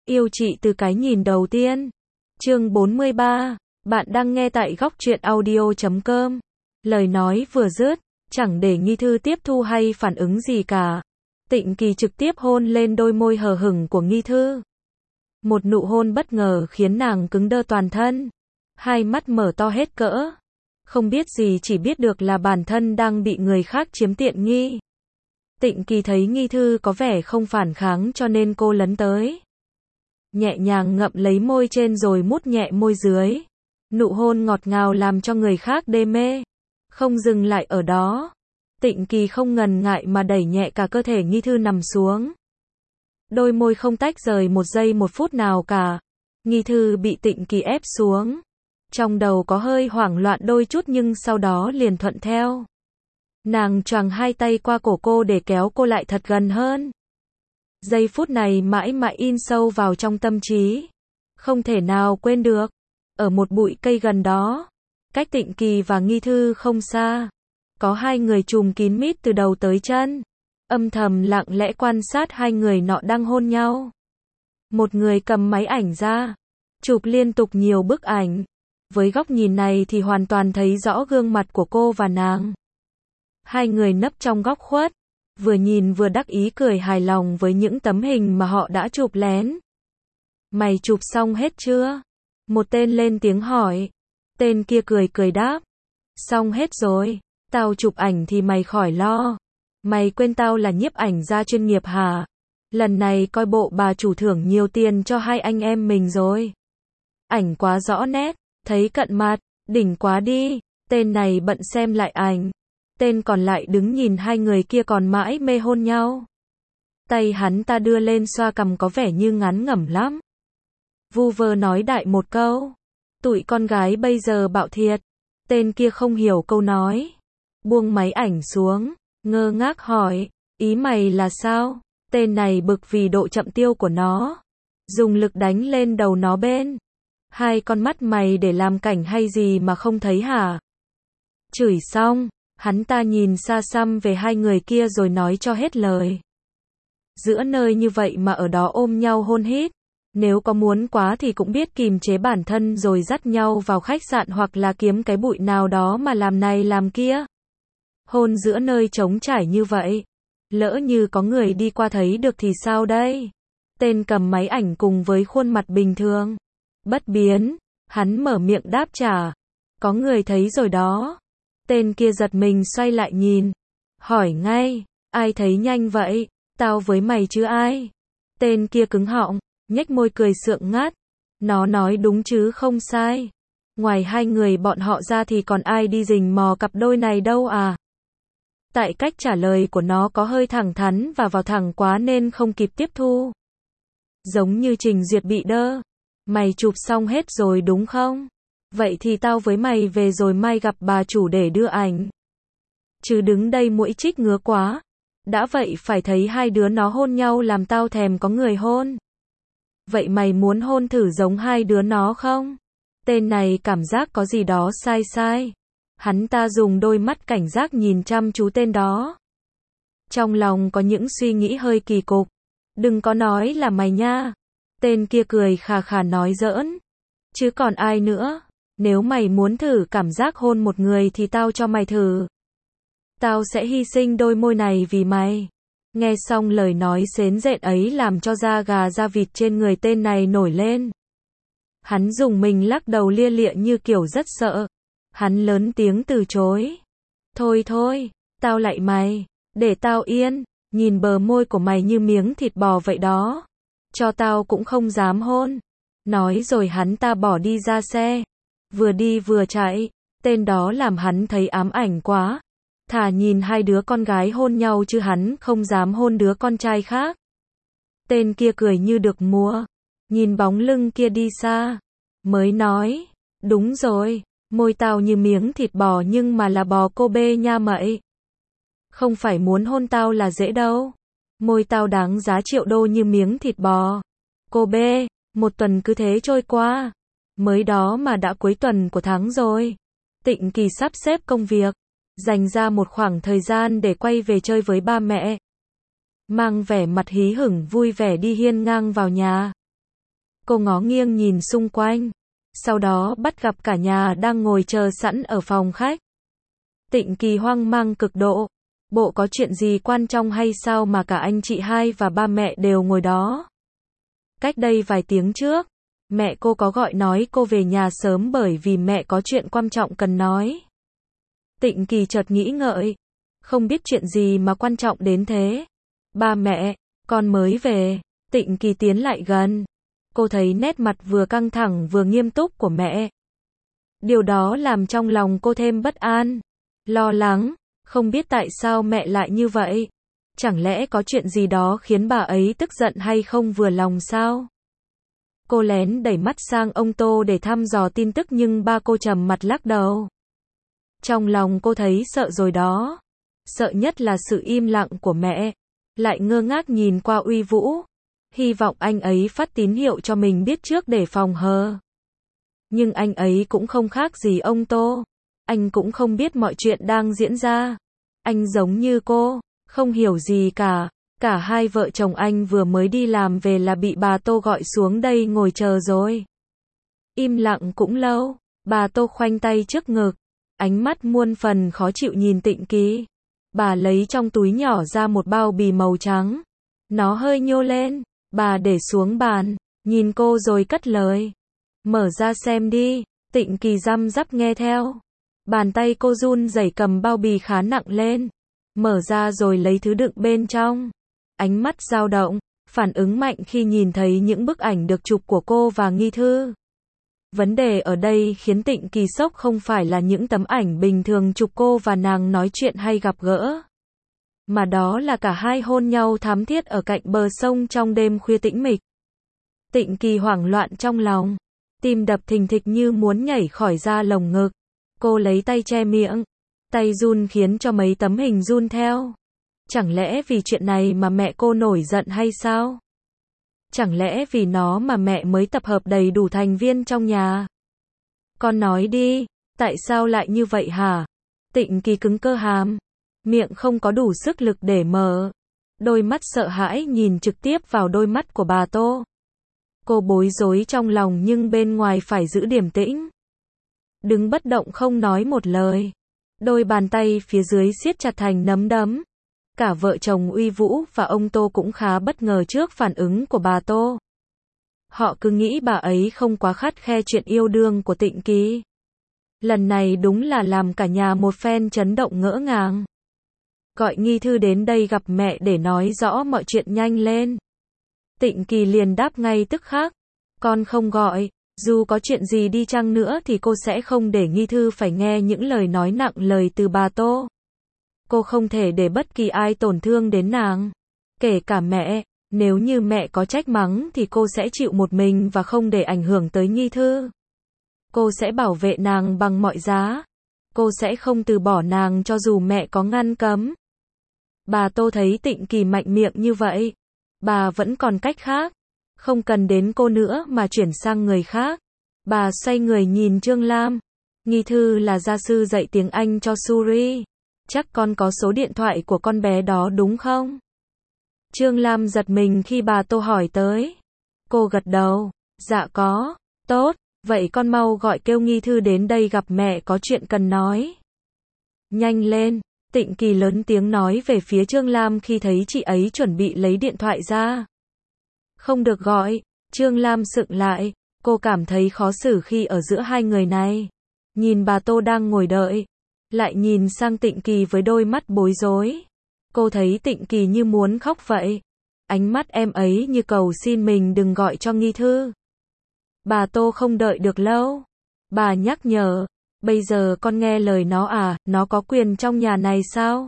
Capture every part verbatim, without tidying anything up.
Yêu chị từ cái nhìn đầu tiên. Chương bốn mươi ba. Bạn đang nghe tại góc truyện audio chấm com. Lời nói vừa dứt, chẳng để Nghi Thư tiếp thu hay phản ứng gì cả. Tịnh Kỳ trực tiếp hôn lên đôi môi hờ hững của Nghi Thư. Một nụ hôn bất ngờ khiến nàng cứng đơ toàn thân. Hai mắt mở to hết cỡ. Không biết gì, chỉ biết được là bản thân đang bị người khác chiếm tiện nghi. Tịnh Kỳ thấy Nghi Thư có vẻ không phản kháng cho nên cô lấn tới. Nhẹ nhàng ngậm lấy môi trên rồi mút nhẹ môi dưới. Nụ hôn ngọt ngào làm cho người khác đê mê. Không dừng lại ở đó. Tịnh Kỳ không ngần ngại mà đẩy nhẹ cả cơ thể Nghi Thư nằm xuống. Đôi môi không tách rời một giây một phút nào cả. Nghi Thư bị Tịnh Kỳ ép xuống. Trong đầu có hơi hoảng loạn đôi chút nhưng sau đó liền thuận theo. Nàng choàng hai tay qua cổ cô để kéo cô lại thật gần hơn. Giây phút này mãi mãi in sâu vào trong tâm trí. Không thể nào quên được. Ở một bụi cây gần đó, cách Tịnh Kỳ và Nghi Thư không xa, có hai người trùm kín mít từ đầu tới chân. Âm thầm lặng lẽ quan sát hai người nọ đang hôn nhau. Một người cầm máy ảnh ra, chụp liên tục nhiều bức ảnh. Với góc nhìn này thì hoàn toàn thấy rõ gương mặt của cô và nàng. Hai người nấp trong góc khuất, vừa nhìn vừa đắc ý cười hài lòng với những tấm hình mà họ đã chụp lén. Mày chụp xong hết chưa? Một tên lên tiếng hỏi. Tên kia cười cười đáp. Xong hết rồi, tao chụp ảnh thì mày khỏi lo. Mày quên tao là nhiếp ảnh gia chuyên nghiệp hả? Lần này coi bộ bà chủ thưởng nhiều tiền cho hai anh em mình rồi. Ảnh quá rõ nét, thấy cận mặt, đỉnh quá đi. Tên này bận xem lại ảnh. Tên còn lại đứng nhìn hai người kia còn mãi mê hôn nhau. Tay hắn ta đưa lên xoa cằm có vẻ như ngán ngẩm lắm. Vu vơ nói đại một câu. Tụi con gái bây giờ bạo thiệt. Tên kia không hiểu câu nói. Buông máy ảnh xuống, ngơ ngác hỏi. Ý mày là sao? Tên này bực vì độ chậm tiêu của nó. Dùng lực đánh lên đầu nó bên. Hai con mắt mày để làm cảnh hay gì mà không thấy hả? Chửi xong, hắn ta nhìn xa xăm về hai người kia rồi nói cho hết lời. Giữa nơi như vậy mà ở đó ôm nhau hôn hít. Nếu có muốn quá thì cũng biết kìm chế bản thân rồi dắt nhau vào khách sạn hoặc là kiếm cái bụi nào đó mà làm này làm kia. Hôn giữa nơi trống trải như vậy. Lỡ như có người đi qua thấy được thì sao đây? Tên cầm máy ảnh cùng với khuôn mặt bình thường. Bất biến, hắn mở miệng đáp trả. Có người thấy rồi đó. Tên kia giật mình xoay lại nhìn. Hỏi ngay, ai thấy nhanh vậy? Tao với mày chứ ai? Tên kia cứng họng, nhếch môi cười sượng ngát. Nó nói đúng chứ không sai. Ngoài hai người bọn họ ra thì còn ai đi rình mò cặp đôi này đâu à? Tại cách trả lời của nó có hơi thẳng thắn và vào thẳng quá nên không kịp tiếp thu. Giống như Trình Duyệt bị đơ. Mày chụp xong hết rồi đúng không? Vậy thì tao với mày về rồi mai gặp bà chủ để đưa ảnh. Chứ đứng đây mũi chích ngứa quá. Đã vậy phải thấy hai đứa nó hôn nhau làm tao thèm có người hôn. Vậy mày muốn hôn thử giống hai đứa nó không? Tên này cảm giác có gì đó sai sai. Hắn ta dùng đôi mắt cảnh giác nhìn chăm chú tên đó. Trong lòng có những suy nghĩ hơi kỳ cục. Đừng có nói là mày nha. Tên kia cười khà khà nói giỡn. Chứ còn ai nữa? Nếu mày muốn thử cảm giác hôn một người thì tao cho mày thử. Tao sẽ hy sinh đôi môi này vì mày. Nghe xong lời nói xến rện ấy làm cho da gà da vịt trên người tên này nổi lên. Hắn dùng mình lắc đầu lia lịa như kiểu rất sợ. Hắn lớn tiếng từ chối. Thôi thôi, tao lạy mày, để tao yên, nhìn bờ môi của mày như miếng thịt bò vậy đó. Cho tao cũng không dám hôn. Nói rồi hắn ta bỏ đi ra xe. Vừa đi vừa chạy, tên đó làm hắn thấy ám ảnh quá. Thà nhìn hai đứa con gái hôn nhau chứ hắn không dám hôn đứa con trai khác. Tên kia cười như được múa. Nhìn bóng lưng kia đi xa. Mới nói, đúng rồi, môi tao như miếng thịt bò nhưng mà là bò cô bê nha mậy. Không phải muốn hôn tao là dễ đâu. Môi tao đáng giá triệu đô như miếng thịt bò. Cô bê, một tuần cứ thế trôi qua. Mới đó mà đã cuối tuần của tháng rồi. Tịnh Kỳ sắp xếp công việc. Dành ra một khoảng thời gian để quay về chơi với ba mẹ. Mang vẻ mặt hí hửng vui vẻ đi hiên ngang vào nhà. Cô ngó nghiêng nhìn xung quanh. Sau đó bắt gặp cả nhà đang ngồi chờ sẵn ở phòng khách. Tịnh Kỳ hoang mang cực độ. Bộ có chuyện gì quan trọng hay sao mà cả anh chị hai và ba mẹ đều ngồi đó? Cách đây vài tiếng trước, mẹ cô có gọi nói cô về nhà sớm bởi vì mẹ có chuyện quan trọng cần nói. Tịnh Kỳ chợt nghĩ ngợi. Không biết chuyện gì mà quan trọng đến thế. Ba mẹ, con mới về. Tịnh Kỳ tiến lại gần. Cô thấy nét mặt vừa căng thẳng vừa nghiêm túc của mẹ. Điều đó làm trong lòng cô thêm bất an, lo lắng, không biết tại sao mẹ lại như vậy. Chẳng lẽ có chuyện gì đó khiến bà ấy tức giận hay không vừa lòng sao? Cô lén đẩy mắt sang ông Tô để thăm dò tin tức nhưng ba cô trầm mặt lắc đầu. Trong lòng cô thấy sợ rồi đó. Sợ nhất là sự im lặng của mẹ. Lại ngơ ngác nhìn qua Uy Vũ. Hy vọng anh ấy phát tín hiệu cho mình biết trước để phòng hờ. Nhưng anh ấy cũng không khác gì ông Tô. Anh cũng không biết mọi chuyện đang diễn ra. Anh giống như cô, không hiểu gì cả. Cả hai vợ chồng anh vừa mới đi làm về là bị bà Tô gọi xuống đây ngồi chờ rồi. Im lặng cũng lâu. Bà Tô khoanh tay trước ngực. Ánh mắt muôn phần khó chịu nhìn Tịnh Kỳ. Bà lấy trong túi nhỏ ra một bao bì màu trắng. Nó hơi nhô lên. Bà để xuống bàn, nhìn cô rồi cất lời. Mở ra xem đi. Tịnh Kỳ răm rắp nghe theo. Bàn tay cô run rẩy cầm bao bì khá nặng lên. Mở ra rồi lấy thứ đựng bên trong. Ánh mắt dao động, phản ứng mạnh khi nhìn thấy những bức ảnh được chụp của cô và Nghi Thư. Vấn đề ở đây khiến Tịnh Kỳ sốc không phải là những tấm ảnh bình thường chụp cô và nàng nói chuyện hay gặp gỡ. Mà đó là cả hai hôn nhau thắm thiết ở cạnh bờ sông trong đêm khuya tĩnh mịch. Tịnh Kỳ hoảng loạn trong lòng. Tim đập thình thịch như muốn nhảy khỏi da lồng ngực. Cô lấy tay che miệng. Tay run khiến cho mấy tấm hình run theo. Chẳng lẽ vì chuyện này mà mẹ cô nổi giận hay sao? Chẳng lẽ vì nó mà mẹ mới tập hợp đầy đủ thành viên trong nhà? Con nói đi, tại sao lại như vậy hả? Tịnh Kỳ cứng cơ hàm. Miệng không có đủ sức lực để mở. Đôi mắt sợ hãi nhìn trực tiếp vào đôi mắt của bà Tô. Cô bối rối trong lòng nhưng bên ngoài phải giữ điềm tĩnh. Đứng bất động không nói một lời. Đôi bàn tay phía dưới siết chặt thành nắm đấm. Cả vợ chồng Uy Vũ và ông Tô cũng khá bất ngờ trước phản ứng của bà Tô. Họ cứ nghĩ bà ấy không quá khắt khe chuyện yêu đương của Tịnh Kỳ. Lần này đúng là làm cả nhà một phen chấn động ngỡ ngàng. Gọi Nghi Thư đến đây gặp mẹ để nói rõ mọi chuyện nhanh lên. Tịnh Kỳ liền đáp ngay tức khắc. Con không gọi, dù có chuyện gì đi chăng nữa thì cô sẽ không để Nghi Thư phải nghe những lời nói nặng lời từ bà Tô. Cô không thể để bất kỳ ai tổn thương đến nàng. Kể cả mẹ, nếu như mẹ có trách mắng thì cô sẽ chịu một mình và không để ảnh hưởng tới Nghi Thư. Cô sẽ bảo vệ nàng bằng mọi giá. Cô sẽ không từ bỏ nàng cho dù mẹ có ngăn cấm. Bà Tô thấy Tịnh Kỳ mạnh miệng như vậy. Bà vẫn còn cách khác. Không cần đến cô nữa mà chuyển sang người khác. Bà xoay người nhìn Trương Lam. Nghi Thư là gia sư dạy tiếng Anh cho Suri. Chắc con có số điện thoại của con bé đó đúng không? Trương Lam giật mình khi bà Tô hỏi tới. Cô gật đầu. Dạ có. Tốt, vậy con mau gọi kêu Nghi Thư đến đây gặp mẹ có chuyện cần nói. Nhanh lên. Tịnh Kỳ lớn tiếng nói về phía Trương Lam khi thấy chị ấy chuẩn bị lấy điện thoại ra. Không được gọi. Trương Lam sững lại. Cô cảm thấy khó xử khi ở giữa hai người này. Nhìn bà Tô đang ngồi đợi. Lại nhìn sang Tịnh Kỳ với đôi mắt bối rối. Cô thấy Tịnh Kỳ như muốn khóc vậy. Ánh mắt em ấy như cầu xin mình đừng gọi cho Nghi Thư. Bà Tô không đợi được lâu. Bà nhắc nhở. Bây giờ con nghe lời nó à, nó có quyền trong nhà này sao?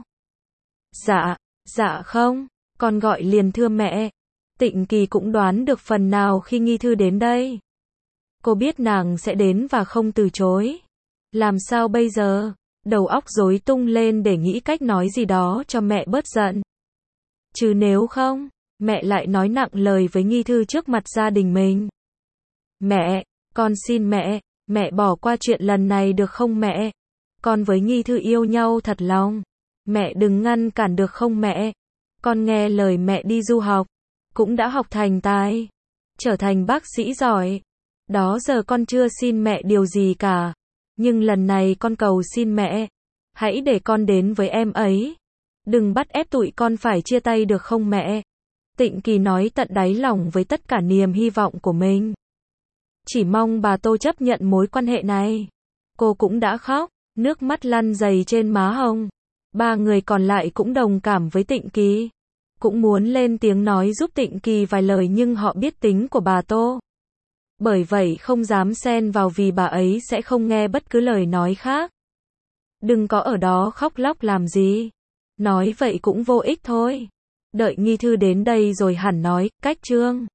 Dạ, dạ không, con gọi liền thưa mẹ. Tịnh Kỳ cũng đoán được phần nào khi Nghi Thư đến đây. Cô biết nàng sẽ đến và không từ chối. Làm sao bây giờ? Đầu óc rối tung lên để nghĩ cách nói gì đó cho mẹ bớt giận. Chứ nếu không, mẹ lại nói nặng lời với Nghi Thư trước mặt gia đình mình. Mẹ, con xin mẹ, mẹ bỏ qua chuyện lần này được không mẹ? Con với Nghi Thư yêu nhau thật lòng. Mẹ đừng ngăn cản được không mẹ? Con nghe lời mẹ đi du học, cũng đã học thành tài. trở thành bác sĩ giỏi. Đó giờ con chưa xin mẹ điều gì cả. Nhưng lần này con cầu xin mẹ. Hãy để con đến với em ấy. Đừng bắt ép tụi con phải chia tay được không mẹ? Tịnh Kỳ nói tận đáy lòng với tất cả niềm hy vọng của mình. Chỉ mong bà Tô chấp nhận mối quan hệ này. Cô cũng đã khóc, nước mắt lăn dày trên má hồng. Ba người còn lại cũng đồng cảm với Tịnh Kỳ. Cũng muốn lên tiếng nói giúp Tịnh Kỳ vài lời nhưng họ biết tính của bà Tô. Bởi vậy không dám xen vào vì bà ấy sẽ không nghe bất cứ lời nói khác. Đừng có ở đó khóc lóc làm gì. Nói vậy cũng vô ích thôi. Đợi Nghi Thư đến đây rồi hẳn nói, cách Trương.